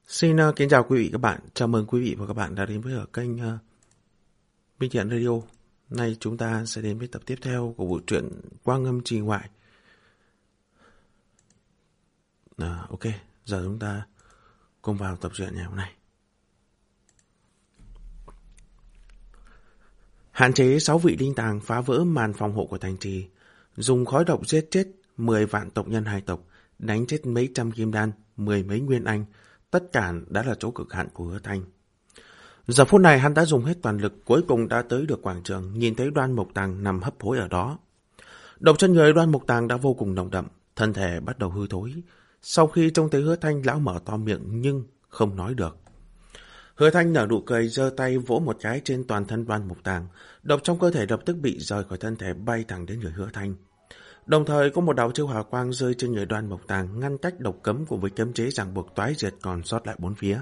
Xin kính chào quý vị các bạn. Chào mừng quý vị và các bạn đã đến với ở kênh Minh Thiện Radio. Nay chúng ta sẽ đến với tập tiếp theo của bộ truyện Quang Âm Trì Ngoại. Ok, giờ chúng ta cùng vào tập truyện ngày hôm nay. Hạn chế 6 vị linh tàng phá vỡ màn phòng hộ của thành trì, dùng khói độc giết chết 10 vạn tộc nhân hai tộc, đánh chết mấy trăm kim đan, 10 mấy nguyên anh. Tất cả đã là chỗ cực hạn của Hứa Thanh. Giờ phút này hắn đã dùng hết toàn lực, cuối cùng đã tới được quảng trường, nhìn thấy Đoan Mộc Tàng nằm hấp hối ở đó. Độc trên người Đoan Mộc Tàng đã vô cùng nồng đậm, thân thể bắt đầu hư thối. Sau khi trông thấy Hứa Thanh, lão mở to miệng nhưng không nói được. Hứa Thanh nở nụ cười, giơ tay vỗ một cái trên toàn thân Đoan Mộc Tàng, độc trong cơ thể lập tức bị rời khỏi thân thể, bay thẳng đến người Hứa Thanh. Đồng thời có một đạo chiêu hỏa quang rơi trên người Đoan Mộc Tàng, ngăn cách độc cấm cùng với cấm chế ràng buộc toái diệt còn sót lại bốn phía.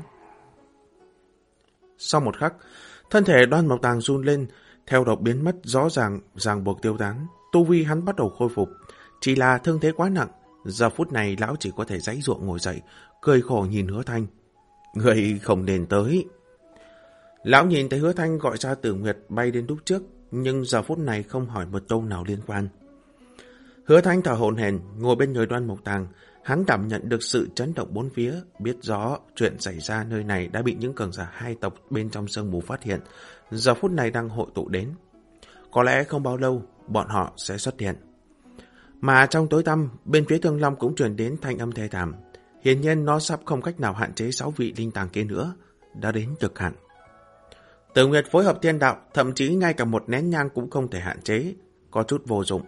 Sau một khắc, thân thể Đoan Mộc Tàng run lên, theo độc biến mất, rõ ràng ràng buộc tiêu tán, tu vi hắn bắt đầu khôi phục. Chỉ là thương thế quá nặng, giờ phút này lão chỉ có thể giãy giụa ngồi dậy, cười khổ nhìn Hứa Thanh. Người không nên tới. Lão nhìn thấy Hứa Thanh gọi ra Tử Nguyệt bay đến lúc trước, nhưng giờ phút này không hỏi một câu nào liên quan. Hứa Thanh thở hổn hển ngồi bên người Đoan Mộc Tàng, hắn cảm nhận được sự chấn động bốn phía, biết rõ chuyện xảy ra nơi này đã bị những cường giả hai tộc bên trong sương mù phát hiện, giờ phút này đang hội tụ đến. Có lẽ không bao lâu bọn họ sẽ xuất hiện. Mà trong tối tăm, bên phía Thương Long cũng truyền đến thanh âm thê thảm. Hiển nhiên nó sắp không cách nào hạn chế 6 vị linh tàng kia nữa, đã đến cực hạn. Tử Nguyệt phối hợp thiên đạo, thậm chí ngay cả một nén nhang cũng không thể hạn chế, có chút vô dụng.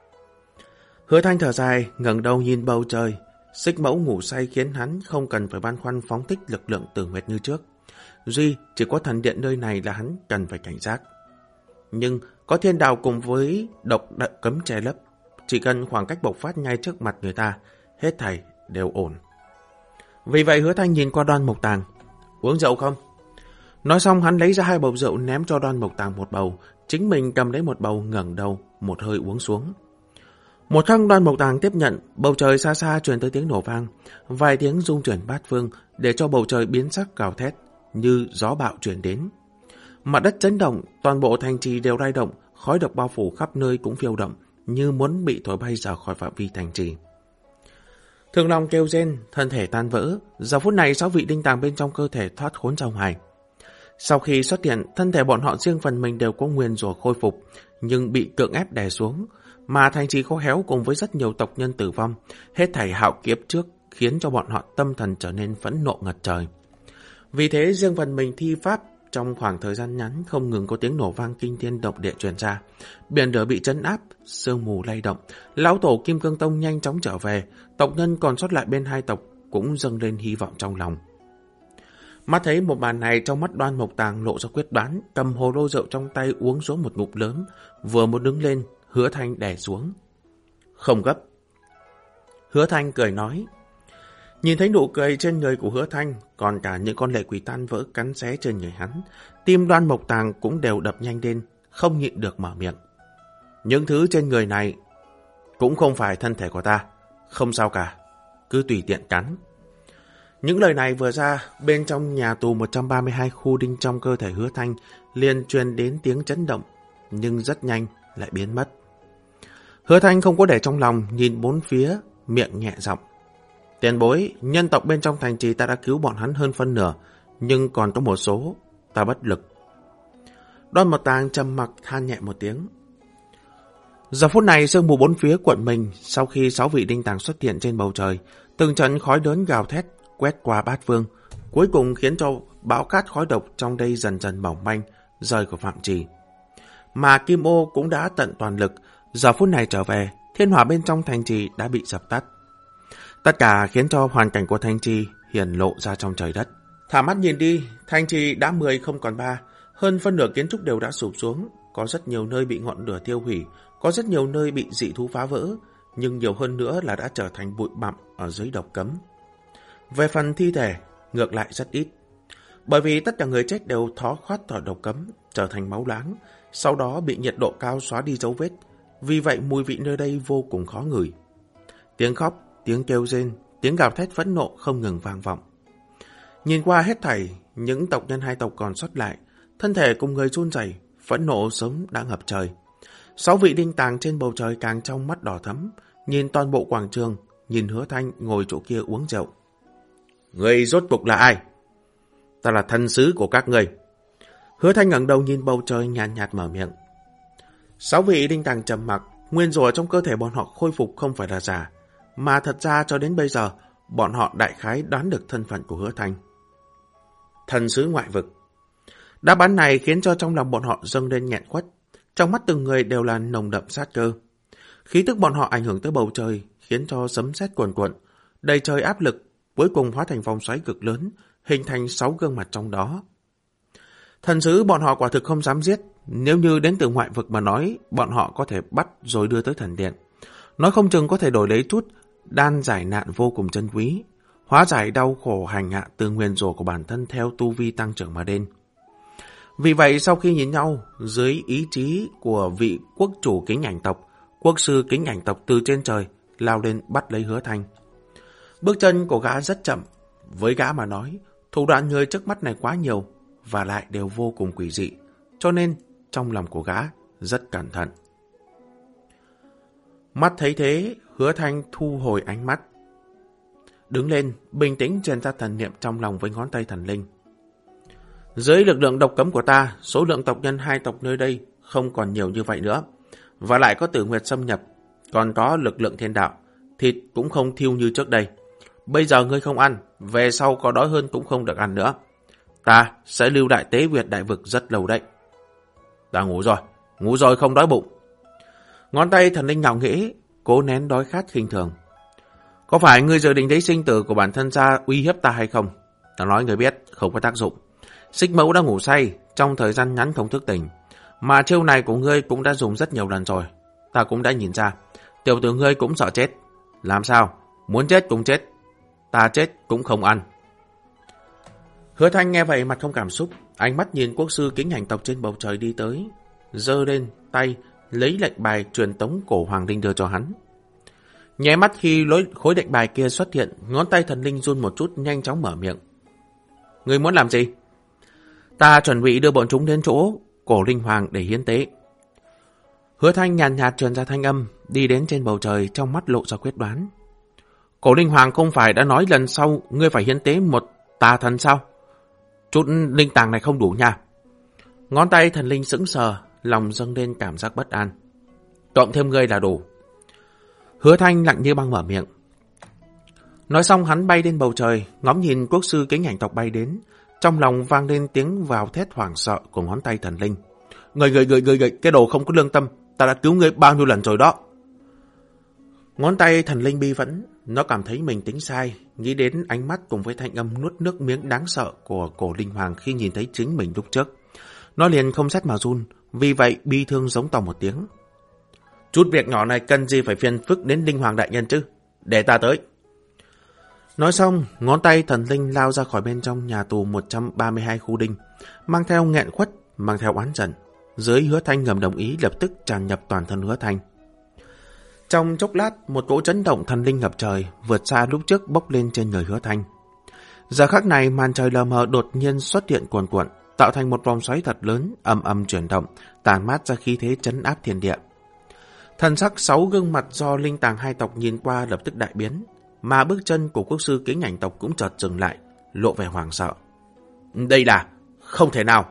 Hứa Thanh thở dài, ngẩng đầu nhìn bầu trời. Xích Mẫu ngủ say khiến hắn không cần phải băn khoăn phóng thích lực lượng Tử Nguyệt như trước. Duy chỉ có thần điện nơi này là hắn cần phải cảnh giác. Nhưng có thiên đạo cùng với độc cấm che lấp, chỉ cần khoảng cách bộc phát ngay trước mặt người ta, hết thảy đều ổn. Vì vậy Hứa Thanh nhìn qua Đoan Mộc Tàng. Uống rượu không? Nói xong hắn lấy ra 2 bầu rượu ném cho Đoan Mộc Tàng một bầu, chính mình cầm lấy một bầu, ngẩng đầu một hơi uống xuống. Một khắc Đoan Mộc Tàng tiếp nhận, bầu trời xa xa truyền tới tiếng nổ vang, vài tiếng rung chuyển bát phương để cho bầu trời biến sắc gào thét như gió bạo truyền đến. Mặt đất chấn động, toàn bộ thành trì đều lay động, khói độc bao phủ khắp nơi cũng phiêu động, như muốn bị thổi bay ra khỏi phạm vi thành trì. Thương Long kêu rên, thân thể tan vỡ. Giờ phút này 6 vị linh tàng bên trong cơ thể thoát khốn ra ngoài. Sau khi xuất hiện, thân thể bọn họ riêng phần mình đều có nguyền rủa khôi phục, nhưng bị cưỡng ép đè xuống. Mà thành trì khô héo cùng với rất nhiều tộc nhân tử vong, hết thảy hạo kiếp trước khiến cho bọn họ tâm thần trở nên phẫn nộ ngập trời. Vì thế riêng phần mình thi pháp, trong khoảng thời gian ngắn không ngừng có tiếng nổ vang kinh thiên động địa truyền ra, biển lửa bị trấn áp, sương mù lay động. Lão tổ Kim Cương Tông nhanh chóng trở về, tộc nhân còn sót lại bên hai tộc cũng dâng lên hy vọng trong lòng. Mắt thấy một màn này, trong mắt Đoan Mộc Tàng lộ ra quyết đoán, cầm hồ lô rượu trong tay uống xuống một ngụm lớn, vừa muốn đứng lên, Hứa Thanh đè xuống. Không gấp. Hứa Thanh cười nói. Nhìn thấy nụ cười trên người của Hứa Thanh, còn cả những con lệ quỷ tan vỡ cắn xé trên người hắn, tim Đoan Mộc Tàng cũng đều đập nhanh lên, không nhịn được mở miệng. Những thứ trên người này cũng không phải thân thể của ta, không sao cả, cứ tùy tiện cắn. Những lời này vừa ra, bên trong nhà tù 132 khu đinh trong cơ thể Hứa Thanh liền truyền đến tiếng chấn động, nhưng rất nhanh lại biến mất. Hứa Thanh không có để trong lòng, nhìn bốn phía, miệng nhẹ giọng. Tiền bối, nhân tộc bên trong thành trì ta đã cứu bọn hắn hơn phân nửa, nhưng còn có một số ta bất lực. Đoan Mộc Tàng trầm mặc than nhẹ một tiếng. Giờ phút này sương mù bốn phía cuộn mình, sau khi 6 vị đinh tàng xuất hiện trên bầu trời, từng trận khói lớn gào thét quét qua bát phương, cuối cùng khiến cho bão cát khói độc trong đây dần dần mỏng manh, rời khỏi phạm trì. Mà Kim Ô cũng đã tận toàn lực, giờ phút này trở về, thiên hỏa bên trong thành trì đã bị dập tắt. Tất cả khiến cho hoàn cảnh của thành trì hiển lộ ra trong trời đất. Thả mắt nhìn đi, thành trì đã 10 không còn 3, hơn phân nửa kiến trúc đều đã sụp xuống, có rất nhiều nơi bị ngọn lửa tiêu hủy, có rất nhiều nơi bị dị thú phá vỡ, nhưng nhiều hơn nữa là đã trở thành bụi bặm ở dưới độc cấm. Về phần thi thể, ngược lại rất ít, bởi vì tất cả người chết đều thoát khỏi độc cấm, trở thành máu loãng, sau đó bị nhiệt độ cao xóa đi dấu vết, vì vậy mùi vị nơi đây vô cùng khó ngửi. Tiếng khóc, tiếng kêu rên, tiếng gào thét phẫn nộ không ngừng vang vọng. Nhìn qua hết thảy, những tộc nhân hai tộc còn sót lại, thân thể cùng người run rẩy, phẫn nộ sớm đã ngập trời. 6 vị đinh tàng trên bầu trời càng trong mắt đỏ thẫm, nhìn toàn bộ quảng trường, nhìn Hứa Thanh ngồi chỗ kia uống rượu. Người rốt cuộc là ai? Ta là thần sứ của các người. Hứa Thanh ngẩng đầu nhìn bầu trời nhàn nhạt mở miệng. 6 vị đinh tàng trầm mặc, nguyên rủa trong cơ thể bọn họ khôi phục không phải là giả, mà thật ra cho đến bây giờ, bọn họ đại khái đoán được thân phận của Hứa Thanh. Thần sứ ngoại vực. Đáp án này khiến cho trong lòng bọn họ dâng lên nghẹn khuất, trong mắt từng người đều là nồng đậm sát cơ. Khí tức bọn họ ảnh hưởng tới bầu trời, khiến cho sấm sét cuồn cuộn, đầy trời áp lực, cuối cùng hóa thành vòng xoáy cực lớn, hình thành 6 gương mặt trong đó. Thần sứ bọn họ quả thực không dám giết, nếu như đến từ ngoại vực mà nói, bọn họ có thể bắt rồi đưa tới thần điện. Nói không chừng có thể đổi lấy chút đan giải nạn vô cùng chân quý, hóa giải đau khổ hành hạ từ nguyền rủa của bản thân theo tu vi tăng trưởng mà đến. Vì vậy sau khi nhìn nhau, dưới ý chí của vị quốc chủ kính ảnh tộc, quốc sư kính ảnh tộc từ trên trời lao lên bắt lấy Hứa Thanh. Bước chân của gã rất chậm, với gã mà nói, thủ đoạn người trước mắt này quá nhiều và lại đều vô cùng quỷ dị, cho nên trong lòng của gã rất cẩn thận. Mắt thấy thế, Hứa Thanh thu hồi ánh mắt. Đứng lên, bình tĩnh truyền ra thần niệm trong lòng với ngón tay thần linh. Dưới lực lượng độc cấm của ta, số lượng tộc nhân hai tộc nơi đây không còn nhiều như vậy nữa. Và lại có tử nguyệt xâm nhập, còn có lực lượng thiên đạo, thịt cũng không thiêu như trước đây. Bây giờ ngươi không ăn, về sau có đói hơn cũng không được ăn nữa. Ta sẽ lưu đại tế Việt đại vực rất lâu đấy. Ta ngủ rồi không đói bụng. Ngón tay thần linh ngạo nghễ, cố nén đói khát khinh thường. Có phải ngươi dự định lấy sinh tử của bản thân ra uy hiếp ta hay không? Ta nói ngươi biết, không có tác dụng. Xích Mẫu đã ngủ say, trong thời gian ngắn không thức tỉnh. Mà chiêu này của ngươi cũng đã dùng rất nhiều lần rồi. Ta cũng đã nhìn ra, tiểu tử ngươi cũng sợ chết. Làm sao? Muốn chết cũng chết. Ta chết cũng không ăn. Hứa Thanh nghe vậy mặt không cảm xúc, ánh mắt nhìn quốc sư kính hành tộc trên bầu trời đi tới, giơ lên tay lấy lệnh bài truyền tống cổ hoàng linh đưa cho hắn. Nháy mắt khi khối lệnh bài kia xuất hiện, ngón tay thần linh run một chút nhanh chóng mở miệng. Ngươi muốn làm gì? Ta chuẩn bị đưa bọn chúng đến chỗ cổ linh hoàng để hiến tế. Hứa Thanh nhàn nhạt truyền ra thanh âm, đi đến trên bầu trời trong mắt lộ ra quyết đoán. Cổ linh hoàng không phải đã nói lần sau ngươi phải hiến tế một tà thần sao? Chút linh tàng này không đủ nha. Ngón tay thần linh sững sờ, lòng dâng lên cảm giác bất an. Cộng thêm ngươi là đủ. Hứa Thanh lặng như băng mở miệng. Nói xong hắn bay lên bầu trời, ngắm nhìn quốc sư kính ảnh tộc bay đến, trong lòng vang lên tiếng vào thét hoảng sợ của ngón tay thần linh. Người, cái đồ không có lương tâm, ta đã cứu ngươi bao nhiêu lần rồi đó. Ngón tay thần linh bi phẫn, nó cảm thấy mình tính sai, nghĩ đến ánh mắt cùng với thanh âm nuốt nước miếng đáng sợ của cổ linh hoàng khi nhìn thấy chính mình lúc trước. Nó liền không rét mà run, vì vậy bi thương giống to một tiếng. Chút việc nhỏ này cần gì phải phiền phức đến linh hoàng đại nhân chứ, để ta tới. Nói xong, ngón tay thần linh lao ra khỏi bên trong nhà tù 132 khu đinh, mang theo nghẹn khuất, mang theo oán giận. Dưới Hứa Thanh ngầm đồng ý lập tức tràn nhập toàn thân Hứa Thanh. Trong chốc lát, một cỗ chấn động thần linh ngập trời, vượt xa lúc trước bốc lên trên người Hứa Thanh. Giờ khắc này, màn trời lờ mờ đột nhiên xuất hiện cuồn cuộn, tạo thành một vòng xoáy thật lớn, ầm ầm chuyển động, tàn mát ra khí thế trấn áp thiên địa. Thần sắc 6 gương mặt do linh tàng hai tộc nhìn qua lập tức đại biến, mà bước chân của quốc sư kính ảnh tộc cũng chợt dừng lại, lộ vẻ hoảng sợ. Đây là không thể nào.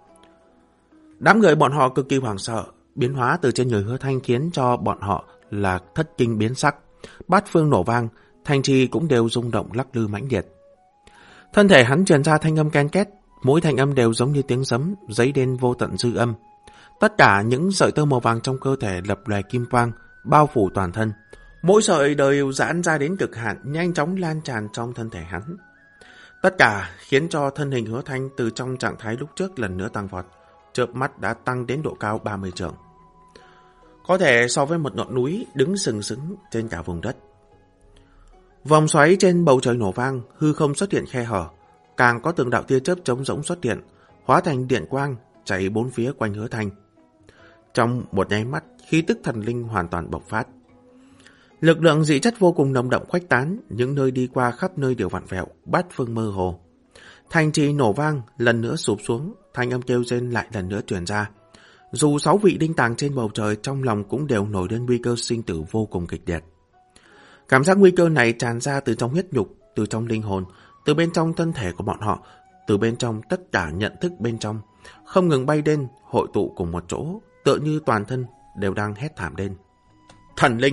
Đám người bọn họ cực kỳ hoảng sợ, biến hóa từ trên người Hứa Thanh khiến cho bọn họ là thất kinh biến sắc, bát phương nổ vang, thành trì cũng đều rung động lắc lư mãnh liệt. Thân thể hắn truyền ra thanh âm ken két, mỗi thanh âm đều giống như tiếng sấm, dấy lên vô tận dư âm. Tất cả những sợi tơ màu vàng trong cơ thể lập lòe kim quang, bao phủ toàn thân. Mỗi sợi đều giãn ra đến cực hạn, nhanh chóng lan tràn trong thân thể hắn. Tất cả khiến cho thân hình Hứa Thanh từ trong trạng thái lúc trước lần nữa tăng vọt, chớp mắt đã tăng đến độ cao 30 trượng. Có thể so với một ngọn núi đứng sừng sững trên cả vùng đất. Vòng xoáy trên bầu trời nổ vang, hư không xuất hiện khe hở, càng có từng đạo tia chớp trống rỗng xuất hiện, hóa thành điện quang chạy bốn phía quanh Hứa Thanh. Trong một nháy mắt, khí tức thần linh hoàn toàn bộc phát. Lực lượng dị chất vô cùng nồng đậm khuếch tán, những nơi đi qua khắp nơi đều vặn vẹo, bát phương mơ hồ. Thành trì nổ vang, lần nữa sụp xuống, thanh âm kêu rên lại lần nữa truyền ra. Dù 6 vị đinh tàng trên bầu trời, trong lòng cũng đều nổi lên nguy cơ sinh tử vô cùng kịch liệt. Cảm giác nguy cơ này tràn ra từ trong huyết nhục, từ trong linh hồn, từ bên trong thân thể của bọn họ, từ bên trong tất cả nhận thức bên trong, không ngừng bay lên, hội tụ cùng một chỗ, tựa như toàn thân đều đang hét thảm lên. Thần linh!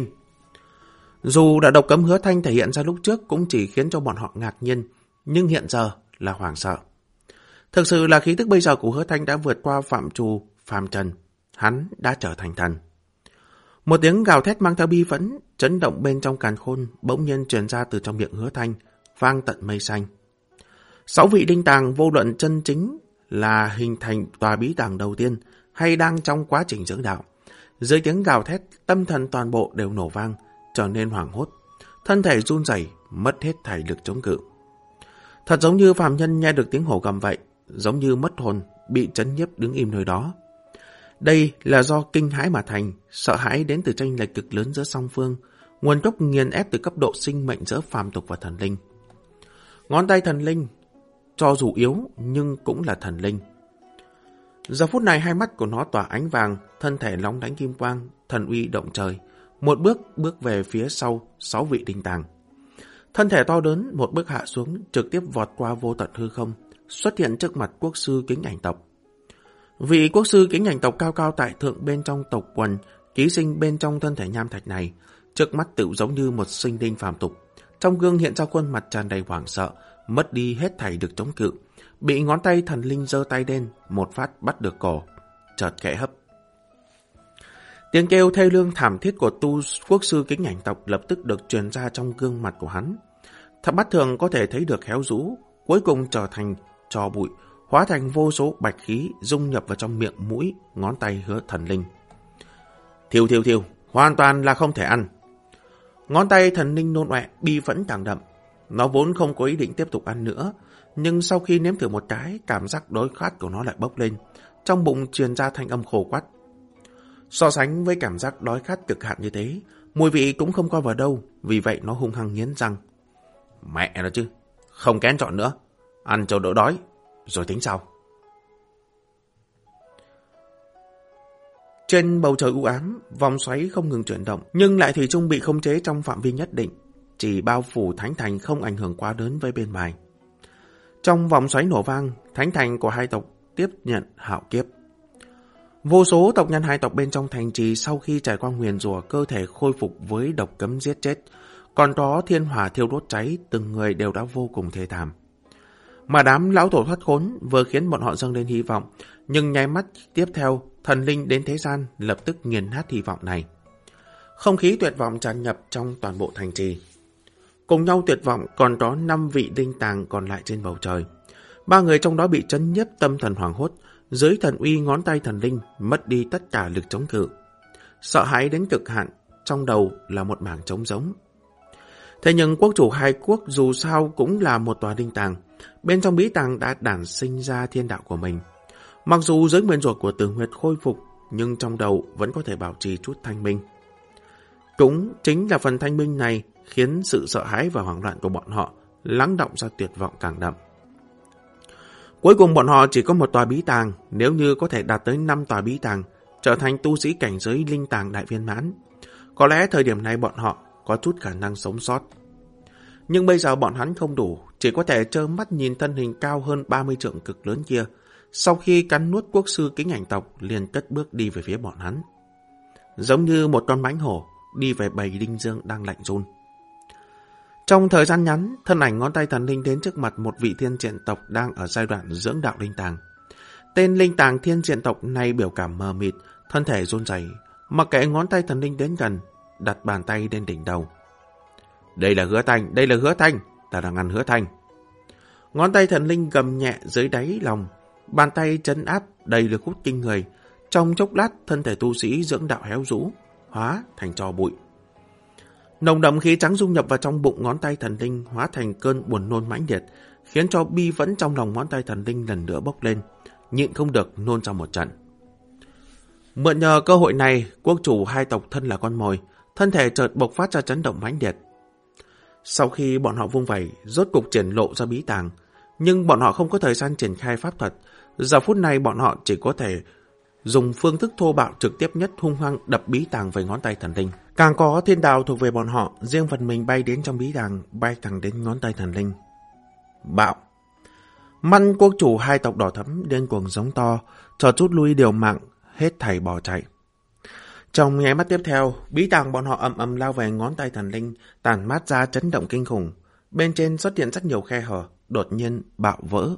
Dù đã độc cấm Hứa Thanh thể hiện ra lúc trước cũng chỉ khiến cho bọn họ ngạc nhiên, nhưng hiện giờ là hoảng sợ. Thực sự là khí tức bây giờ của Hứa Thanh đã vượt qua phạm trù, phàm trần, hắn đã trở thành thần. Một tiếng gào thét mang theo bi phẫn, chấn động bên trong càn khôn, bỗng nhiên truyền ra từ trong miệng Hứa Thanh, vang tận mây xanh. 6 vị đinh tàng vô luận chân chính là hình thành tòa bí tàng đầu tiên hay đang trong quá trình dưỡng đạo. Dưới tiếng gào thét, tâm thần toàn bộ đều nổ vang, trở nên hoảng hốt, thân thể run rẩy, mất hết thể lực chống cự. Thật giống như phàm nhân nghe được tiếng hổ gầm vậy, giống như mất hồn, bị chấn nhiếp đứng im nơi đó. Đây là do kinh hãi mà thành, sợ hãi đến từ chênh lệch cực lớn giữa song phương, nguồn gốc nghiền ép từ cấp độ sinh mệnh giữa phàm tục và thần linh. Ngón tay thần linh, cho dù yếu nhưng cũng là thần linh. Giờ phút này hai mắt của nó tỏa ánh vàng, thân thể lóng lánh kim quang, thần uy động trời. Một bước về phía sau 6 vị đinh tàng. Thân thể to lớn một bước hạ xuống, trực tiếp vọt qua vô tận hư không, xuất hiện trước mặt quốc sư Kính Ảnh tộc. Vị quốc sư Kính Ảnh tộc cao cao tại thượng bên trong tộc quần, ký sinh bên trong thân thể nham thạch này, trước mắt tự giống như một sinh linh phàm tục. Trong gương hiện ra khuôn mặt tràn đầy hoảng sợ, mất đi hết thảy được chống cự, bị ngón tay thần linh giơ tay lên, một phát bắt được cổ, chợt khẽ hấp. Tiếng kêu thê lương thảm thiết của tu quốc sư Kính Ảnh tộc lập tức được truyền ra trong gương mặt của hắn. Thật mắt thường có thể thấy được héo rũ, cuối cùng trở thành tro bụi, hóa thành vô số bạch khí dung nhập vào trong miệng mũi, ngón tay Hứa thần linh. Thiêu, hoàn toàn là không thể ăn. Ngón tay thần linh nôn ọe, bi phẫn càng đậm. Nó vốn không có ý định tiếp tục ăn nữa, nhưng sau khi nếm thử một cái, cảm giác đói khát của nó lại bốc lên, trong bụng truyền ra thanh âm khô quắt. So sánh với cảm giác đói khát cực hạn như thế, mùi vị cũng không coi vào đâu, vì vậy nó hung hăng nghiến răng. Mẹ nó chứ, không kén chọn nữa, ăn cho đỡ đói, rồi tính sau. Trên bầu trời u ám, vòng xoáy không ngừng chuyển động, nhưng lại thủy chung bị khống chế trong phạm vi nhất định, chỉ bao phủ thánh thành không ảnh hưởng quá lớn với bên ngoài. Trong vòng xoáy nổ vang, thánh thành của hai tộc tiếp nhận hạo kiếp. Vô số tộc nhân hai tộc bên trong thành trì sau khi trải qua nguyền rủa cơ thể khôi phục với độc cấm giết chết, còn có thiên hỏa thiêu đốt cháy, từng người đều đã vô cùng thê thảm. Mà đám lão tổ thoát khốn vừa khiến bọn họ dâng lên hy vọng, nhưng nháy mắt tiếp theo, thần linh đến thế gian lập tức nghiền nát hy vọng này. Không khí tuyệt vọng tràn nhập trong toàn bộ thành trì. Cùng nhau tuyệt vọng còn có 5 vị đinh tàng còn lại trên bầu trời. 3 người trong đó bị chấn nhiếp tâm thần hoảng hốt, dưới thần uy ngón tay thần linh mất đi tất cả lực chống cự. Sợ hãi đến cực hạn, trong đầu là một mảng trống rỗng. Thế nhưng quốc chủ hai quốc dù sao cũng là một tòa đinh tàng, bên trong bí tàng đã đản sinh ra thiên đạo của mình. Mặc dù dưới nguyên rủa của Tử Nguyệt khôi phục, nhưng trong đầu vẫn có thể bảo trì chút thanh minh. Cũng chính là phần thanh minh này khiến sự sợ hãi và hoảng loạn của bọn họ lắng đọng ra tuyệt vọng càng đậm. Cuối cùng bọn họ chỉ có một tòa bí tàng, nếu như có thể đạt tới 5 tòa bí tàng, trở thành tu sĩ cảnh giới linh tàng đại viên mãn. Có lẽ thời điểm này bọn họ có chút khả năng sống sót. Nhưng bây giờ bọn hắn không đủ, chỉ có thể trơ mắt nhìn thân hình cao hơn 30 trượng cực lớn kia, sau khi cắn nuốt quốc sư Kính Ảnh tộc liền cất bước đi về phía bọn hắn. Giống như một con mãnh hổ đi về bầy linh dương đang lạnh run. Trong thời gian ngắn, thân ảnh ngón tay thần linh đến trước mặt một vị thiên diện tộc đang ở giai đoạn dưỡng đạo linh tàng. Tên linh tàng thiên diện tộc này biểu cảm mờ mịt, thân thể run rẩy, mặc kệ ngón tay thần linh đến gần, đặt bàn tay lên đỉnh đầu. Đây là Hứa Thanh, ta đang ăn Hứa Thanh. Ngón tay thần linh gầm nhẹ dưới đáy lòng, bàn tay trấn áp đầy lực hút kinh người. Trong chốc lát, thân thể tu sĩ dưỡng đạo héo rũ, hóa thành tro bụi. Nồng đậm khí trắng dung nhập vào trong bụng ngón tay thần linh, hóa thành cơn buồn nôn mãnh liệt, khiến cho bi phẫn trong lòng ngón tay thần linh lần nữa bốc lên, nhịn không được nôn ra một trận. Mượn nhờ cơ hội này, quốc chủ hai tộc thân là con mồi, thân thể chợt bộc phát ra chấn động mãnh liệt. Sau khi bọn họ vung vẩy, rốt cục triển lộ ra bí tàng, nhưng bọn họ không có thời gian triển khai pháp thuật. Giờ phút này bọn họ chỉ có thể dùng phương thức thô bạo trực tiếp nhất hung hăng đập bí tàng về ngón tay thần linh. Càng có thiên đào thuộc về bọn họ, riêng phần mình bay đến trong bí tàng, bay thẳng đến ngón tay thần linh. Bạo! Măn quốc chủ hai tộc đỏ thẫm điên cuồng giống to, cho chút lui điều mạng, hết thảy bỏ chạy. Trong nháy mắt tiếp theo, bí tàng bọn họ ầm ầm lao về ngón tay thần linh, tản mát ra chấn động kinh khủng. Bên trên xuất hiện rất nhiều khe hở, đột nhiên bạo vỡ.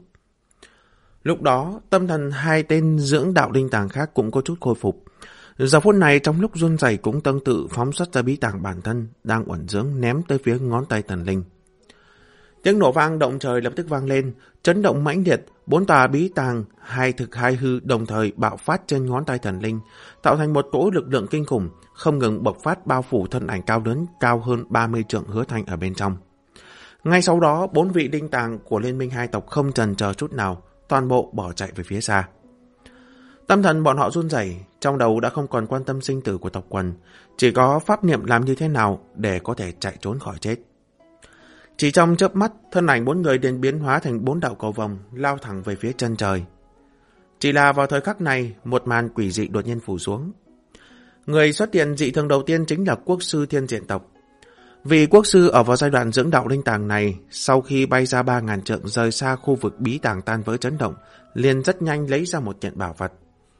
Lúc đó, tâm thần hai tên dưỡng đạo linh tàng khác cũng có chút khôi phục. Giờ phút này trong lúc run rẩy cũng tương tự phóng xuất ra bí tàng bản thân đang uẩn dưỡng ném tới phía ngón tay thần linh. Tiếng nổ vang động trời lập tức vang lên, chấn động mãnh liệt, 4 tòa bí tàng, hai thực hai hư đồng thời bạo phát trên ngón tay thần linh, tạo thành một cỗ lực lượng kinh khủng, không ngừng bộc phát bao phủ thân ảnh cao lớn cao hơn 30 trượng Hứa Thanh ở bên trong. Ngay sau đó, 4 vị linh tàng của liên minh hai tộc không chần chờ chút nào, toàn bộ bỏ chạy về phía xa. Tâm thần bọn họ run rẩy, trong đầu đã không còn quan tâm sinh tử của tộc quần, chỉ có pháp niệm làm như thế nào để có thể chạy trốn khỏi chết. Chỉ trong chớp mắt, thân ảnh 4 người liền biến hóa thành 4 đạo cầu vồng, lao thẳng về phía chân trời. Chỉ là vào thời khắc này, một màn quỷ dị đột nhiên phủ xuống. Người xuất hiện dị thường đầu tiên chính là quốc sư thiên diện tộc. Vị quốc sư ở vào giai đoạn dưỡng đạo linh tàng này, sau khi bay ra 3.000 trượng rời xa khu vực bí tàng tan vỡ chấn động, liền rất nhanh lấy ra một kiện bảo vật.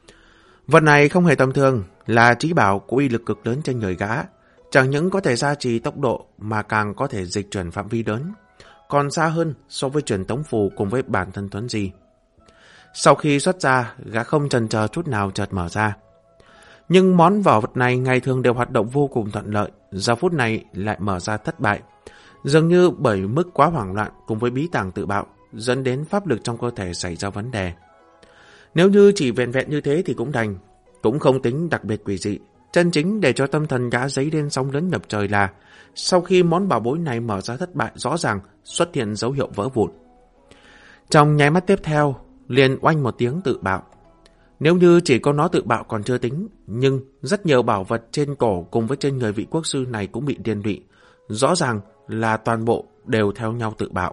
Vật này không hề tầm thường, là trí bảo có uy lực cực lớn trên người gã. Chẳng những có thể gia trì tốc độ mà càng có thể dịch chuyển phạm vi lớn, còn xa hơn so với truyền tống phù cùng với bản thân Tuấn Di. Sau khi xuất ra, gã không chần chờ chút nào chợt mở ra. Nhưng món bảo vật này ngày thường đều hoạt động vô cùng thuận lợi, giờ phút này lại mở ra thất bại. Dường như bởi mức quá hoảng loạn cùng với bí tàng tự bạo, dẫn đến pháp lực trong cơ thể xảy ra vấn đề. Nếu như chỉ vẹn vẹn như thế thì cũng đành, cũng không tính đặc biệt quỷ dị. Chân chính để cho tâm thần gã dấy lên sóng lớn ngập trời là sau khi món bảo bối này mở ra thất bại, rõ ràng xuất hiện dấu hiệu vỡ vụn. Trong nháy mắt tiếp theo, liền oanh một tiếng tự bạo. Nếu như chỉ có nó tự bạo còn chưa tính, nhưng rất nhiều bảo vật trên cổ cùng với trên người vị quốc sư này cũng bị liên lụy. Rõ ràng là toàn bộ đều theo nhau tự bạo.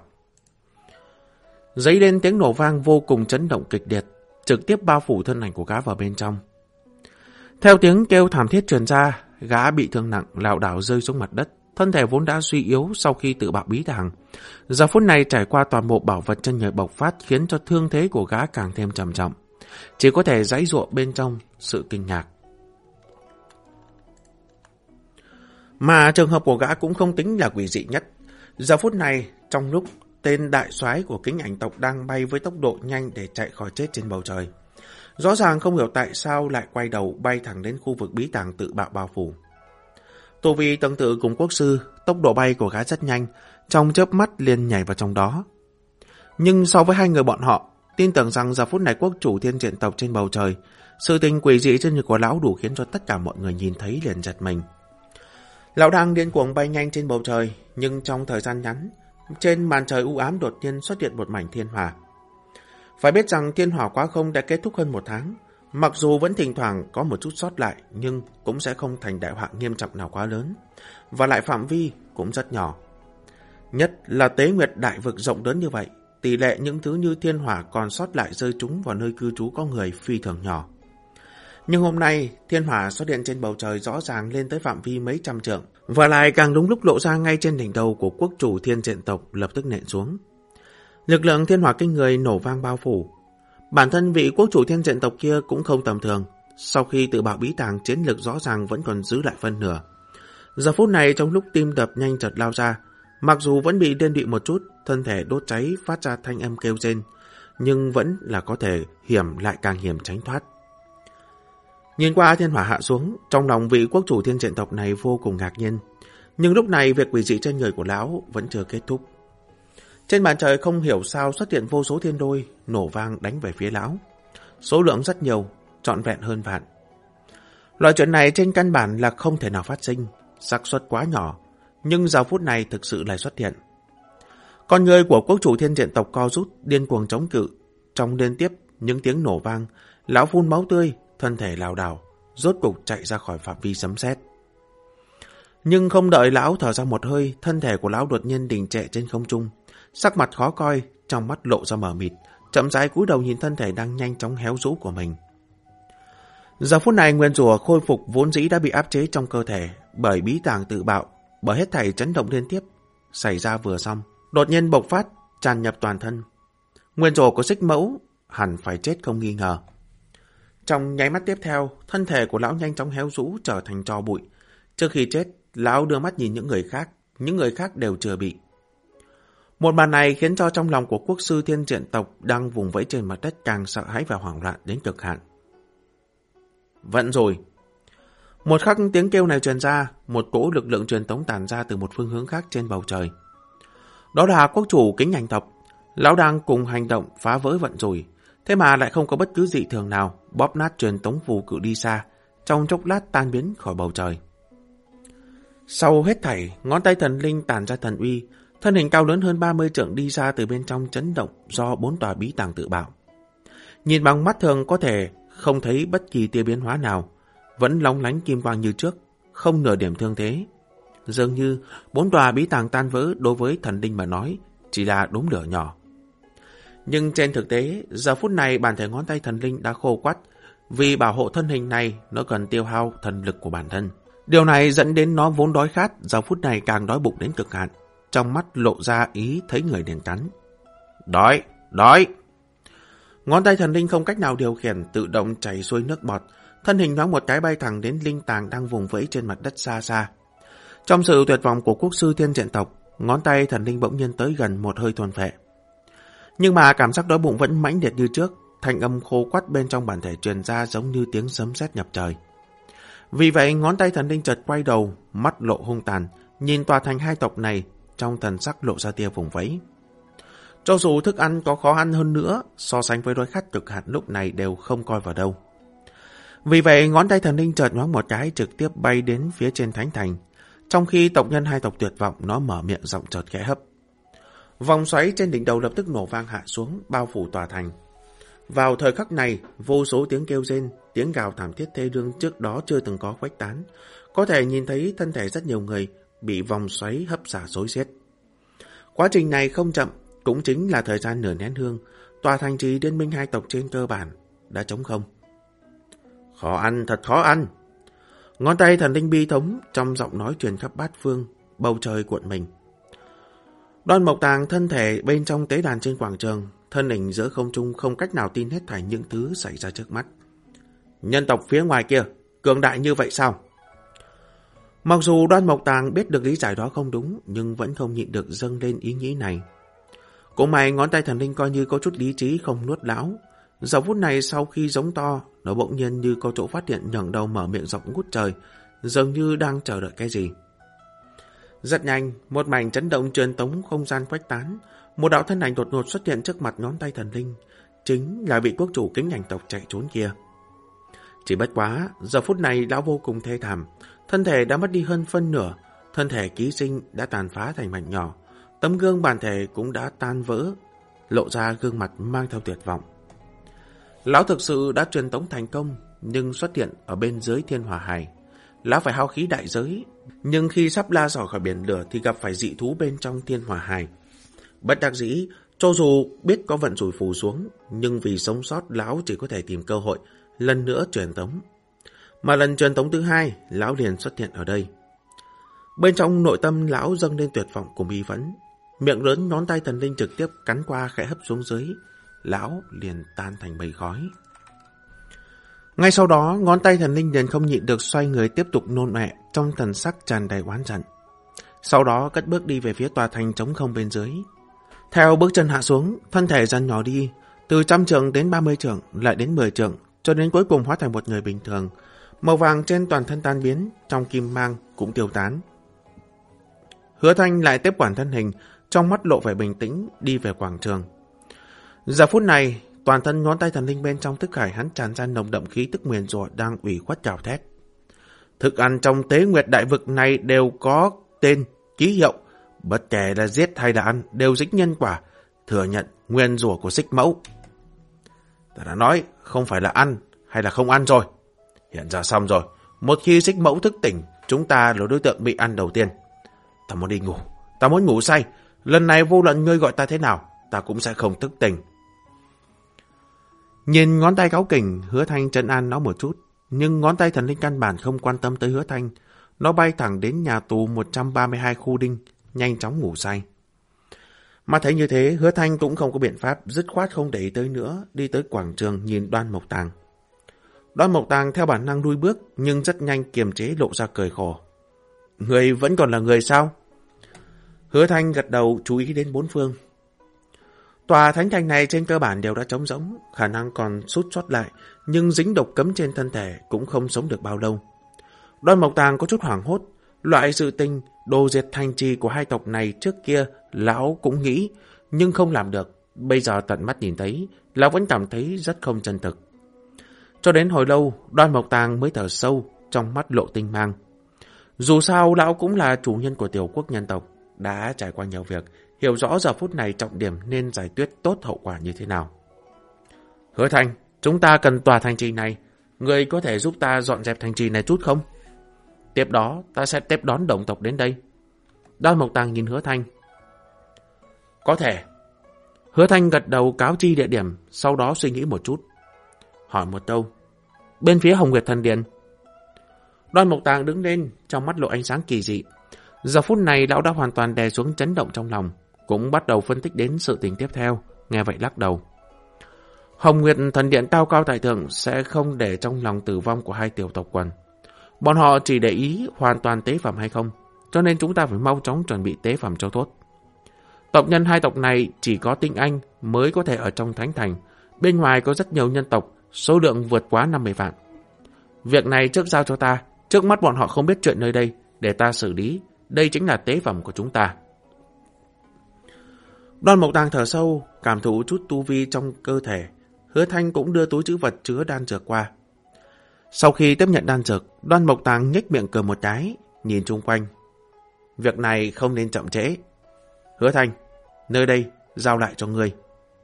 Dấy lên tiếng nổ vang vô cùng chấn động kịch liệt, trực tiếp bao phủ thân ảnh của gã vào bên trong. Theo tiếng kêu thảm thiết truyền ra, gã bị thương nặng lảo đảo rơi xuống mặt đất, thân thể vốn đã suy yếu sau khi tự bạo bí tàng. Giờ phút này trải qua toàn bộ bảo vật trên người bộc phát khiến cho thương thế của gã càng thêm trầm trọng, chỉ có thể giãy giụa bên trong sự kinh ngạc. Mà trường hợp của gã cũng không tính là quỷ dị nhất. Giờ phút này, trong lúc tên đại soái của Kính Ảnh tộc đang bay với tốc độ nhanh để chạy khỏi chết trên bầu trời, rõ ràng không hiểu tại sao lại quay đầu bay thẳng đến khu vực bí tàng tự bạo bao phủ. Tu vi tương tự cùng quốc sư, tốc độ bay của gã rất nhanh, trong chớp mắt liền nhảy vào trong đó. Nhưng so với hai người bọn họ, tin tưởng rằng giờ phút này quốc chủ thiên diện tộc trên bầu trời, sự tình quỷ dị trên người của lão đủ khiến cho tất cả mọi người nhìn thấy liền giật mình. Lão đang điên cuồng bay nhanh trên bầu trời, nhưng trong thời gian ngắn, trên màn trời u ám đột nhiên xuất hiện một mảnh thiên hỏa. Phải biết rằng thiên hỏa quá không đã kết thúc hơn 1 tháng, mặc dù vẫn thỉnh thoảng có một chút sót lại, nhưng cũng sẽ không thành đại họa nghiêm trọng nào quá lớn, và lại phạm vi cũng rất nhỏ. Nhất là Tế Nguyệt đại vực rộng lớn như vậy, tỷ lệ những thứ như thiên hỏa còn sót lại rơi trúng vào nơi cư trú có người phi thường nhỏ. Nhưng hôm nay, thiên hỏa xuất hiện trên bầu trời rõ ràng lên tới phạm vi mấy trăm trượng, và lại càng đúng lúc lộ ra ngay trên đỉnh đầu của quốc chủ thiên diện tộc lập tức nện xuống. Lực lượng thiên hỏa kinh người nổ vang bao phủ. Bản thân vị quốc chủ thiên diện tộc kia cũng không tầm thường, sau khi tự bạo bí tàng chiến lực rõ ràng vẫn còn giữ lại phân nửa. Giờ phút này trong lúc tim đập nhanh chợt lao ra, mặc dù vẫn bị liên lụy một chút, thân thể đốt cháy phát ra thanh âm kêu rên, nhưng vẫn là có thể hiểm lại càng hiểm tránh thoát. Nhìn qua thiên hỏa hạ xuống, trong lòng vị quốc chủ thiên diện tộc này vô cùng ngạc nhiên. Nhưng lúc này việc quỷ dị trên người của lão vẫn chưa kết thúc. Trên màn trời không hiểu sao xuất hiện vô số thiên đôi, nổ vang đánh về phía lão. Số lượng rất nhiều, trọn vẹn hơn vạn. Loại chuyện này trên căn bản là không thể nào phát sinh, xác suất quá nhỏ, nhưng giờ phút này thực sự lại xuất hiện. Con người của quốc chủ thiên diện tộc co rút, điên cuồng chống cự. Trong liên tiếp những tiếng nổ vang, lão phun máu tươi, thân thể lảo đảo, rốt cục chạy ra khỏi phạm vi sấm sét. Nhưng không đợi lão thở ra một hơi, thân thể của lão đột nhiên đình trệ trên không trung, sắc mặt khó coi, trong mắt lộ ra mờ mịt, chậm rãi cúi đầu nhìn thân thể đang nhanh chóng héo rũ của mình. Giờ phút này nguyên rủa khôi phục vốn dĩ đã bị áp chế trong cơ thể bởi bí tàng tự bạo, bởi hết thảy chấn động liên tiếp xảy ra vừa xong, đột nhiên bộc phát, tràn nhập toàn thân. Nguyên rủa của Xích Mẫu hẳn phải chết không nghi ngờ. Trong nháy mắt tiếp theo, thân thể của lão nhanh chóng héo rũ trở thành tro bụi. Trước khi chết, lão đưa mắt nhìn những người khác đều chưa bị. Một màn này khiến cho trong lòng của quốc sư Thiên Diện tộc đang vùng vẫy trên mặt đất càng sợ hãi và hoảng loạn đến cực hạn. Vẫn rồi. Một khắc tiếng kêu này truyền ra, một cỗ lực lượng truyền tống tản ra từ một phương hướng khác trên bầu trời. Đó là quốc chủ Kính Ảnh tộc. Lão đang cùng hành động phá vỡ vận rủi, thế mà lại không có bất cứ dị thường nào, bóp nát truyền tống phù cự đi xa, trong chốc lát tan biến khỏi bầu trời. Sau hết thảy, ngón tay thần linh tản ra thần uy, thân hình cao lớn hơn 30 trượng đi ra từ bên trong chấn động do 4 tòa bí tàng tự bạo. Nhìn bằng mắt thường có thể không thấy bất kỳ tia biến hóa nào, vẫn lóng lánh kim quang như trước, không nửa điểm thương thế. Dường như 4 tòa bí tàng tan vỡ đối với thần linh mà nói chỉ là đốm lửa nhỏ. Nhưng trên thực tế, giờ phút này bản thể ngón tay thần linh đã khô quắt, vì bảo hộ thân hình này nó cần tiêu hao thần lực của bản thân. Điều này dẫn đến nó vốn đói khát, giờ phút này càng đói bụng đến cực hạn, trong mắt lộ ra ý thấy người liền cắn. Đói, đói! Ngón tay thần linh không cách nào điều khiển, tự động chảy xuôi nước bọt, thân hình nhoáng một cái bay thẳng đến linh tàng đang vùng vẫy trên mặt đất xa xa. Trong sự tuyệt vọng của quốc sư Thiên Diện tộc, ngón tay thần linh bỗng nhiên tới gần một hơi thuần phệ. Nhưng mà cảm giác đói bụng vẫn mãnh liệt như trước, thanh âm khô quắt bên trong bản thể truyền ra giống như tiếng sấm sét nhập trời. Vì vậy ngón tay thần linh chợt quay đầu, mắt lộ hung tàn, nhìn tòa thành hai tộc này, trong thần sắc lộ ra tia vùng vẫy. Cho dù thức ăn có khó ăn hơn nữa, so sánh với đói khát cực hạn lúc này đều không coi vào đâu. Vì vậy ngón tay thần linh chợt nhoáng một cái trực tiếp bay đến phía trên thánh thành. Trong khi tộc nhân hai tộc tuyệt vọng, nó mở miệng giọng chợt khẽ hấp. Vòng xoáy trên đỉnh đầu lập tức nổ vang hạ xuống, bao phủ tòa thành. Vào thời khắc này, vô số tiếng kêu rên, tiếng gào thảm thiết thê lương trước đó chưa từng có khuếch tán. Có thể nhìn thấy thân thể rất nhiều người bị vòng xoáy hấp xả xối xiết. Quá trình này không chậm, cũng chính là thời gian nửa nén hương, tòa thành trì Liên minh hai tộc trên cơ bản đã trống không. Khó ăn, thật khó ăn. Ngón tay thần linh bi thống trong giọng nói truyền khắp bát phương, bầu trời cuộn mình. Đoan Mộc Tàng thân thể bên trong tế đàn trên quảng trường, thân hình giữa không trung không cách nào tin hết thảy những thứ xảy ra trước mắt. Nhân tộc phía ngoài kia, cường đại như vậy sao? Mặc dù Đoan Mộc Tàng biết được lý giải đó không đúng, nhưng vẫn không nhịn được dâng lên ý nghĩ này. Cũng may ngón tay thần linh coi như có chút lý trí không nuốt lão. Giờ phút này sau khi giống to, nó bỗng nhiên như có chỗ phát hiện ngẩng đầu mở miệng giọng ngút trời, dường như đang chờ đợi cái gì. Rất nhanh, một mảnh chấn động truyền tống không gian khuếch tán, một đạo thân ảnh đột ngột xuất hiện trước mặt ngón tay thần linh, chính là vị quốc chủ Kính Ảnh tộc chạy trốn kia. Chỉ bất quá, giờ phút này lão vô cùng thê thảm, thân thể đã mất đi hơn phân nửa, thân thể ký sinh đã tàn phá thành mảnh nhỏ, tấm gương bản thể cũng đã tan vỡ, lộ ra gương mặt mang theo tuyệt vọng. Lão thực sự đã truyền tống thành công, nhưng xuất hiện ở bên dưới Thiên Hỏa Hải. Lão phải hao khí đại giới, nhưng khi sắp la dò khỏi biển lửa thì gặp phải dị thú bên trong Thiên Hỏa Hải. Bất đắc dĩ, cho dù biết có vận rủi phù xuống, nhưng vì sống sót lão chỉ có thể tìm cơ hội lần nữa truyền tống. Mà lần truyền tống thứ hai, lão liền xuất hiện ở đây. Bên trong nội tâm lão dâng lên tuyệt vọng cùng bi phẫn, miệng lớn ngón tay thần linh trực tiếp cắn qua khẽ hấp xuống dưới, lão liền tan thành mây khói. Ngay sau đó, ngón tay thần linh liền không nhịn được xoay người tiếp tục nôn ọe trong thần sắc tràn đầy oán giận. Sau đó cất bước đi về phía tòa thành trống không bên dưới. Theo bước chân hạ xuống, thân thể dần nhỏ đi, từ 100 trượng đến 30 trượng, lại đến 10 trượng, cho đến cuối cùng hóa thành một người bình thường. Màu vàng trên toàn thân tan biến, trong kim mang cũng tiêu tán. Hứa Thanh lại tiếp quản thân hình, trong mắt lộ vẻ bình tĩnh, đi về quảng trường. Giờ phút này, toàn thân ngón tay thần linh bên trong thức hải hắn tràn ra nồng đậm khí tức nguyền rủa đang ủy khuất gào thét. Thức ăn trong Tế Nguyệt Đại Vực này đều có tên, ký hiệu, bất kể là giết hay là ăn đều dính nhân quả, thừa nhận nguyền rủa của Xích Mẫu. Ta đã nói không phải là ăn hay là không ăn rồi. Hiện giờ xong rồi, một khi Xích Mẫu thức tỉnh, chúng ta là đối tượng bị ăn đầu tiên. Ta muốn đi ngủ, ta muốn ngủ say, lần này vô luận ngươi gọi ta thế nào, ta cũng sẽ không thức tỉnh. Nhìn ngón tay cáu kỉnh, Hứa Thanh trấn an nó một chút, nhưng ngón tay thần linh căn bản không quan tâm tới Hứa Thanh. Nó bay thẳng đến nhà tù 132 khu đinh, nhanh chóng ngủ say. Mà thấy như thế, Hứa Thanh cũng không có biện pháp, dứt khoát không để ý tới nữa, đi tới quảng trường nhìn Đoan Mộc Tàng. Đoan Mộc Tàng theo bản năng đuôi bước, nhưng rất nhanh kiềm chế lộ ra cười khổ. Người vẫn còn là người sao? Hứa Thanh gật đầu chú ý đến bốn phương. Tòa thánh thành này trên cơ bản đều đã trống rỗng, khả năng còn sút sót lại, nhưng dính độc cấm trên thân thể cũng không sống được bao lâu. Đoan Mộc Tàng có chút hoảng hốt, loại sự tình đồ diệt thành trì của hai tộc này trước kia lão cũng nghĩ, nhưng không làm được. Bây giờ tận mắt nhìn thấy, lão vẫn cảm thấy rất không chân thực. Cho đến hồi lâu, Đoan Mộc Tàng mới thở sâu, trong mắt lộ tinh mang. Dù sao, lão cũng là chủ nhân của tiểu quốc nhân tộc, đã trải qua nhiều việc, hiểu rõ giờ phút này trọng điểm nên giải quyết tốt hậu quả như thế nào. Hứa Thanh, chúng ta cần tòa thành trì này, người có thể giúp ta dọn dẹp thành trì này chút không? Tiếp đó, ta sẽ tiếp đón đồng tộc đến đây. Đoan Mộc Tàng nhìn Hứa Thanh. Có thể. Hứa Thanh gật đầu cáo chi địa điểm, sau đó suy nghĩ một chút. Hỏi một câu. Bên phía Hồng Nguyệt Thần Điện. Đoan Mộc Tàng đứng lên, trong mắt lộ ánh sáng kỳ dị. Giờ phút này lão đã hoàn toàn đè xuống chấn động trong lòng, cũng bắt đầu phân tích đến sự tình tiếp theo, nghe vậy lắc đầu. Hồng Nguyệt Thần Điện cao cao tại thượng sẽ không để trong lòng tử vong của hai tiểu tộc quần. Bọn họ chỉ để ý hoàn toàn tế phẩm hay không, cho nên chúng ta phải mau chóng chuẩn bị tế phẩm cho tốt. Tộc nhân hai tộc này chỉ có tinh anh mới có thể ở trong thánh thành, bên ngoài có rất nhiều nhân tộc, số lượng vượt quá 50 vạn. Việc này trước giao cho ta, trước mắt bọn họ không biết chuyện nơi đây, để ta xử lý, đây chính là tế phẩm của chúng ta. Đoan Mộc Tàng thở sâu, cảm thụ chút tu vi trong cơ thể. Hứa Thanh cũng đưa túi trữ vật chứa đan dược qua. Sau khi tiếp nhận đan dược, Đoan Mộc Tàng nhếch miệng cười một cái, nhìn chung quanh. Việc này không nên chậm trễ. Hứa Thanh, nơi đây giao lại cho ngươi.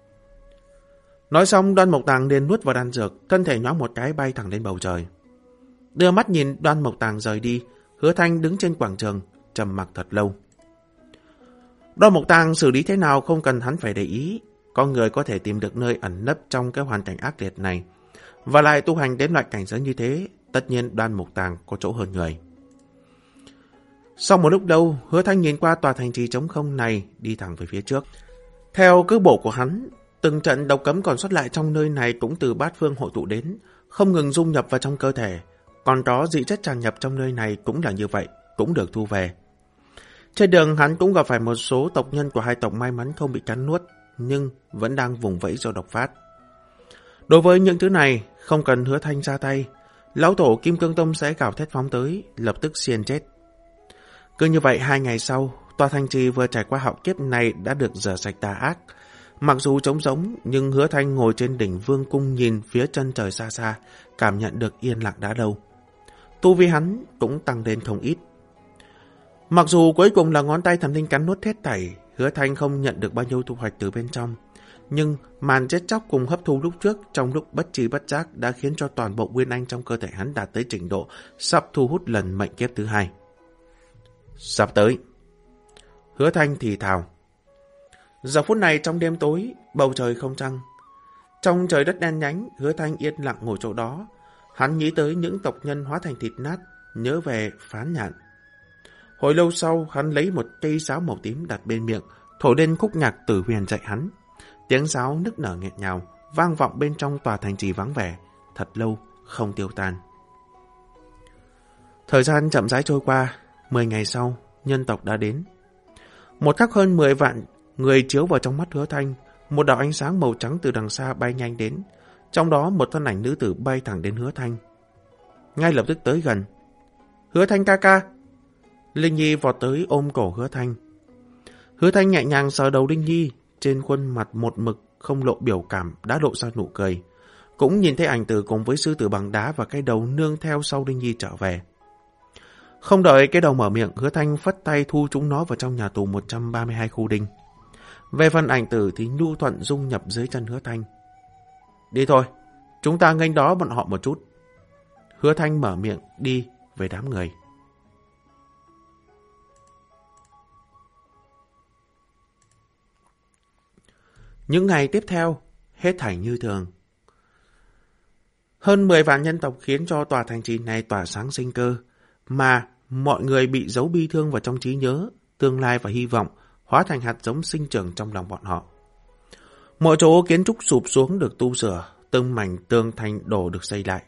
Nói xong, Đoan Mộc Tàng liền nuốt vào đan dược, thân thể nhoáng một cái bay thẳng lên bầu trời. Đưa mắt nhìn Đoan Mộc Tàng rời đi, Hứa Thanh đứng trên quảng trường, trầm mặc thật lâu. Đoan Mộc Tàng xử lý thế nào không cần hắn phải để ý, con người có thể tìm được nơi ẩn nấp trong cái hoàn cảnh ác liệt này, và lại tu hành đến loại cảnh giới như thế, tất nhiên Đoan Mộc Tàng có chỗ hơn người. Sau một lúc lâu, Hứa Thanh nhìn qua tòa thành trì trống không này, đi thẳng về phía trước. Theo cước bộ của hắn, từng trận độc cấm còn sót lại trong nơi này cũng từ bát phương hội tụ đến, không ngừng dung nhập vào trong cơ thể. Còn đó dị chất tràn nhập trong nơi này cũng là như vậy, cũng được thu về. Trên đường hắn cũng gặp phải một số tộc nhân của hai tộc may mắn không bị cắn nuốt, nhưng vẫn đang vùng vẫy do độc phát. Đối với những thứ này, không cần Hứa Thanh ra tay, lão tổ Kim Cương Tông sẽ gào thét phóng tới, lập tức xiên chết. Cứ như vậy 2 ngày sau, tòa thành trì vừa trải qua hạo kiếp này đã được rửa sạch tà ác. Mặc dù trống rỗng, nhưng Hứa Thanh ngồi trên đỉnh vương cung nhìn phía chân trời xa xa, cảm nhận được yên lặng đã lâu. Tu vi hắn cũng tăng lên không ít. Mặc dù cuối cùng là ngón tay thần linh cắn nuốt hết thảy, Hứa Thanh không nhận được bao nhiêu thu hoạch từ bên trong, nhưng màn chết chóc cùng hấp thu lúc trước trong lúc bất tri bất giác đã khiến cho toàn bộ nguyên anh trong cơ thể hắn đạt tới trình độ sắp thu hút lần mệnh kiếp thứ 2. Sắp tới. Hứa Thanh thì thào. Giờ phút này trong đêm tối, bầu trời không trăng. Trong trời đất đen nhánh, Hứa Thanh yên lặng ngồi chỗ đó. Hắn nghĩ tới những tộc nhân hóa thành thịt nát, nhớ về Phán Nhạn. Hồi lâu sau, hắn lấy một cây sáo màu tím đặt bên miệng, thổi lên khúc nhạc Tử Huyền dạy hắn. Tiếng sáo nức nở nghẹn ngào, vang vọng bên trong tòa thành trì vắng vẻ, thật lâu không tiêu tan. Thời gian chậm rãi trôi qua, 10 ngày sau, nhân tộc đã đến. Một khắc hơn 10 vạn người chiếu vào trong mắt Hứa Thanh, một đạo ánh sáng màu trắng từ đằng xa bay nhanh đến, trong đó một thân ảnh nữ tử bay thẳng đến Hứa Thanh. Ngay lập tức tới gần. Hứa Thanh ca ca! Linh Nhi vọt tới ôm cổ Hứa Thanh. Hứa Thanh nhẹ nhàng sờ đầu Linh Nhi, trên khuôn mặt một mực không lộ biểu cảm đã lộ ra nụ cười. Cũng nhìn thấy ảnh tử cùng với sư tử bằng đá và cái đầu nương theo sau Linh Nhi trở về. Không đợi cái đầu mở miệng, Hứa Thanh phất tay thu chúng nó vào trong nhà tù 132 khu đinh. Về phần ảnh tử thì nhu thuận dung nhập dưới chân Hứa Thanh. Đi thôi, chúng ta nghênh đó bọn họ một chút. Hứa Thanh mở miệng đi về đám người. Những ngày tiếp theo, hết thảy như thường. Hơn 10 vạn nhân tộc khiến cho tòa thành trì này tỏa sáng sinh cơ, mà mọi người bị giấu bi thương vào trong trí nhớ, tương lai và hy vọng hóa thành hạt giống sinh trưởng trong lòng bọn họ. Mọi chỗ kiến trúc sụp xuống được tu sửa, từng mảnh tường thành đổ được xây lại.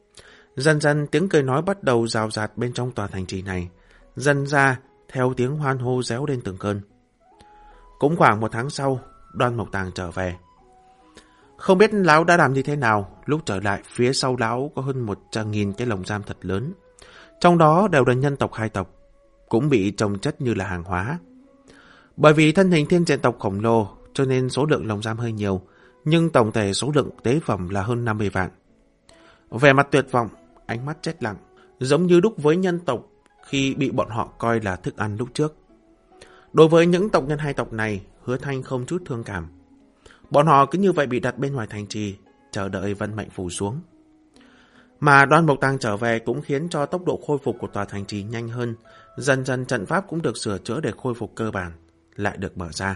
Dần dần tiếng cười nói bắt đầu rào rạt bên trong tòa thành trì này, dần ra theo tiếng hoan hô réo lên từng cơn. Cũng khoảng 1 tháng sau, Đoan Mộc Tàng trở về. Không biết lão đã làm như thế nào, lúc trở lại phía sau lão có hơn 100.000 cái lồng giam thật lớn. Trong đó đều là nhân tộc 2 tộc, cũng bị trồng chất như là hàng hóa. Bởi vì thân hình thiên diện tộc khổng lồ, cho nên số lượng lồng giam hơi nhiều, nhưng tổng thể số lượng tế phẩm là hơn 50 vạn. Vẻ mặt tuyệt vọng, ánh mắt chết lặng, giống như đúc với nhân tộc khi bị bọn họ coi là thức ăn lúc trước. Đối với những tộc nhân 2 tộc này, Hứa Thanh không chút thương cảm. Bọn họ cứ như vậy bị đặt bên ngoài thành trì, chờ đợi vận mệnh phủ xuống. Mà Đoan Mộc Tàng trở về cũng khiến cho tốc độ khôi phục của tòa thành trì nhanh hơn, dần dần trận pháp cũng được sửa chữa để khôi phục cơ bản, lại được mở ra.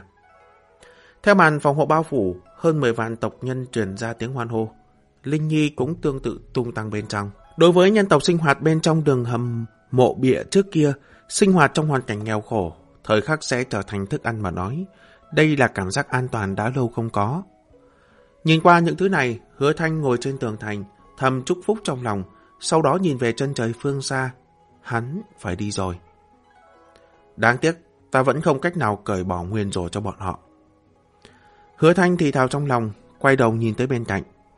Theo màn phòng hộ bao phủ, hơn 10 vạn tộc nhân truyền ra tiếng hoan hô. Linh Nhi cũng tương tự tung tăng bên trong. Đối với nhân tộc sinh hoạt bên trong đường hầm mộ bịa trước kia, sinh hoạt trong hoàn cảnh nghèo khổ, thời khắc sẽ trở thành thức ăn mà nói. Đây là cảm giác an toàn đã lâu không có. Nhìn qua những thứ này, Hứa Thanh ngồi trên tường thành, thầm chúc phúc trong lòng, sau đó nhìn về chân trời phương xa. Hắn phải đi rồi. Đáng tiếc, ta vẫn không cách nào cởi bỏ nguyền rủa cho bọn họ. Hứa Thanh thì thào trong lòng, quay đầu nhìn tới bên cạnh.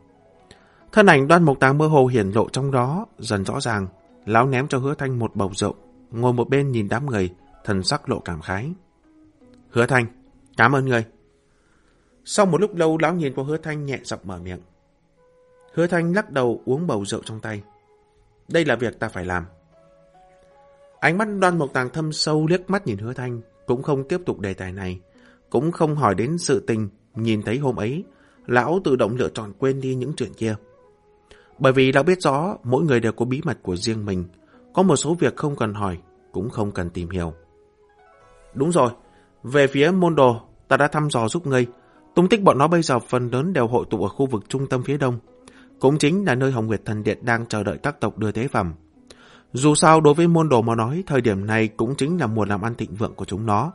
Thân ảnh Đoan Mộc Tàng mơ hồ hiển lộ trong đó, dần rõ ràng. Lão ném cho Hứa Thanh một bầu rượu, ngồi một bên nhìn đám người, thần sắc lộ cảm khái. Hứa Thanh, cảm ơn người. Sau một lúc lâu, lão nhìn qua Hứa Thanh nhẹ giọng mở miệng. Hứa Thanh lắc đầu uống bầu rượu trong tay. Đây là việc ta phải làm. Ánh mắt Đoan Mộc Tàng thâm sâu liếc mắt nhìn Hứa Thanh, cũng không tiếp tục đề tài này, cũng không hỏi đến sự tình nhìn thấy hôm ấy. Lão tự động lựa chọn quên đi những chuyện kia. Bởi vì lão biết rõ mỗi người đều có bí mật của riêng mình, có một số việc không cần hỏi, cũng không cần tìm hiểu. Đúng rồi, về phía môn đồ, ta đã thăm dò giúp ngươi. Tung tích bọn nó bây giờ phần lớn đều hội tụ ở khu vực trung tâm phía đông, cũng chính là nơi Hồng Nguyệt Thần Điện đang chờ đợi các tộc đưa tế phẩm. Dù sao đối với môn đồ mà nói, thời điểm này cũng chính là mùa làm ăn thịnh vượng của chúng nó.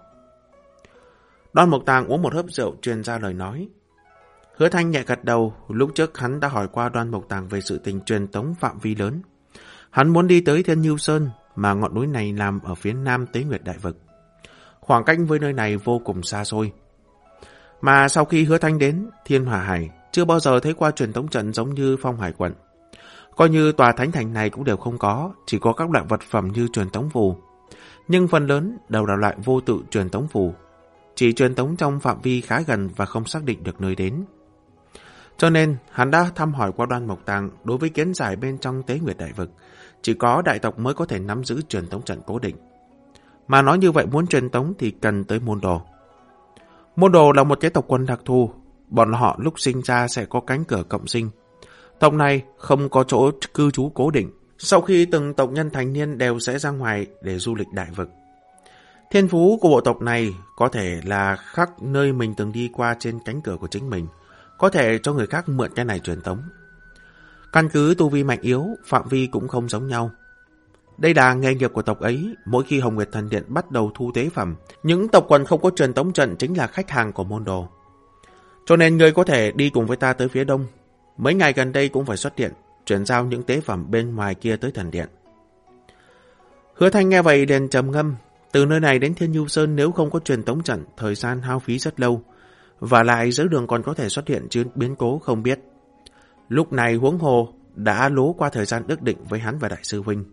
Đoan Mộc Tàng uống một hớp rượu truyền ra lời nói. Hứa Thanh nhẹ gật đầu, lúc trước hắn đã hỏi qua Đoan Mộc Tàng về sự tình truyền tống phạm vi lớn. Hắn muốn đi tới Thiên Nhu Sơn, mà ngọn núi này nằm ở phía nam Tế Nguyệt Đại Vực. Khoảng cách với nơi này vô cùng xa xôi. Mà sau khi Hứa Thanh đến Thiên Hỏa Hải, chưa bao giờ thấy qua truyền tống trận giống như Phong Hải quận. Coi như tòa thánh thành này cũng đều không có, chỉ có các loại vật phẩm như truyền tống phù. Nhưng phần lớn đều là loại vô tự truyền tống phù, chỉ truyền tống trong phạm vi khá gần và không xác định được nơi đến. Cho nên, hắn đã thăm hỏi qua Đoan Mộc Tàng đối với kiến giải bên trong Tế Nguyệt Đại Vực, chỉ có đại tộc mới có thể nắm giữ truyền tống trận cố định. Mà nói như vậy muốn truyền tống thì cần tới môn đồ. Môn đồ là một cái tộc quần đặc thù, bọn họ lúc sinh ra sẽ có cánh cửa cộng sinh. Tộc này không có chỗ cư trú cố định, sau khi từng tộc nhân thành niên đều sẽ ra ngoài để du lịch đại vực. Thiên phú của bộ tộc này có thể là khắc nơi mình từng đi qua trên cánh cửa của chính mình, có thể cho người khác mượn cái này truyền tống. Căn cứ tu vi mạnh yếu, phạm vi cũng không giống nhau. Đây là nghề nghiệp của tộc ấy, mỗi khi Hồng Nguyệt Thần Điện bắt đầu thu tế phẩm, những tộc quần không có truyền tống trận chính là khách hàng của môn đồ. Cho nên người có thể đi cùng với ta tới phía đông, mấy ngày gần đây cũng phải xuất hiện, chuyển giao những tế phẩm bên ngoài kia tới thần điện. Hứa Thanh nghe vậy liền trầm ngâm, từ nơi này đến Thiên Nhu Sơn nếu không có truyền tống trận, thời gian hao phí rất lâu, và lại giữa đường còn có thể xuất hiện biến cố không biết. Lúc này huống hồ đã lố qua thời gian ước định với hắn và đại sư huynh.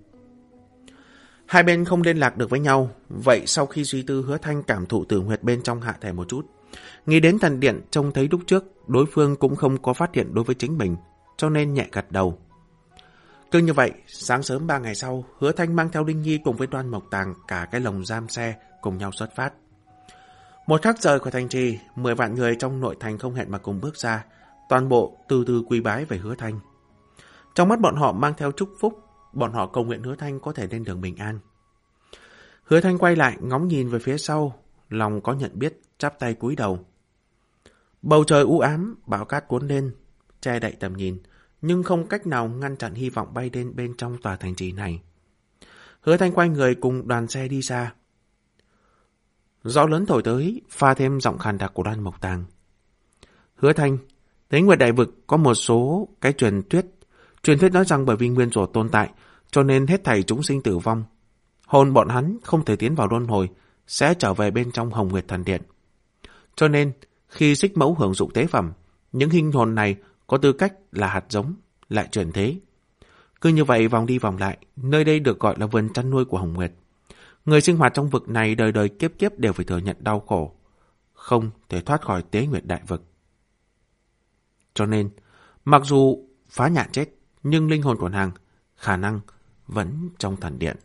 Hai bên không liên lạc được với nhau, vậy sau khi suy tư, Hứa Thanh cảm thụ tử huyệt bên trong hạ thể một chút. Nghĩ đến thần điện trông thấy lúc trước, đối phương cũng không có phát hiện đối với chính mình, cho nên nhẹ gật đầu. Cứ như vậy, sáng sớm 3 ngày sau, Hứa Thanh mang theo Linh Nhi cùng với Đoan Mộc Tàng cả cái lồng giam xe cùng nhau xuất phát. Một khắc rời khỏi thành trì, 10 vạn người trong nội thành không hẹn mà cùng bước ra, toàn bộ từ từ quy bái về Hứa Thanh. Trong mắt bọn họ mang theo chúc phúc, bọn họ cầu nguyện Hứa Thanh có thể lên đường bình an. Hứa Thanh quay lại ngóng nhìn về phía sau, lòng có nhận biết, chắp tay cúi đầu. Bầu trời u ám, bão cát cuốn lên, che đậy tầm nhìn, nhưng không cách nào ngăn chặn hy vọng bay đến bên trong tòa thành trì này. Hứa Thanh quay người cùng đoàn xe đi xa. Gió lớn thổi tới, pha thêm giọng khàn đặc của Đoan Mộc Tàng. Hứa Thanh, Tế Nguyệt Đại Vực có một số cái truyền thuyết. Truyền thuyết nói rằng bởi vì nguyên rủa tồn tại, cho nên hết thảy chúng sinh tử vong. Hồn bọn hắn không thể tiến vào luân hồi, sẽ trở về bên trong Hồng Nguyệt Thần Điện. Cho nên, khi Xích Mẫu hưởng dụng tế phẩm, những linh hồn này có tư cách là hạt giống, lại chuyển thế. Cứ như vậy vòng đi vòng lại, nơi đây được gọi là vườn chăn nuôi của Hồng Nguyệt. Người sinh hoạt trong vực này đời đời kiếp kiếp đều phải thừa nhận đau khổ, không thể thoát khỏi Tế Nguyệt Đại Vực. Cho nên, mặc dù phá nhạn chết, nhưng linh hồn của nàng khả năng vẫn trong thần điện.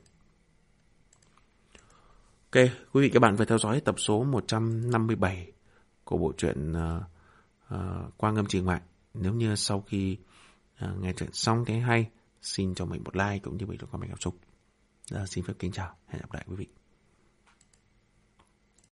Ok, quý vị các bạn phải theo dõi tập số 157 của bộ truyện Quang Âm Trì Ngoại. Nếu như sau khi nghe chuyện xong thấy hay, xin cho mình một like cũng như mình một comment cảm xúc. Xin phép kính chào, hẹn gặp lại quý vị.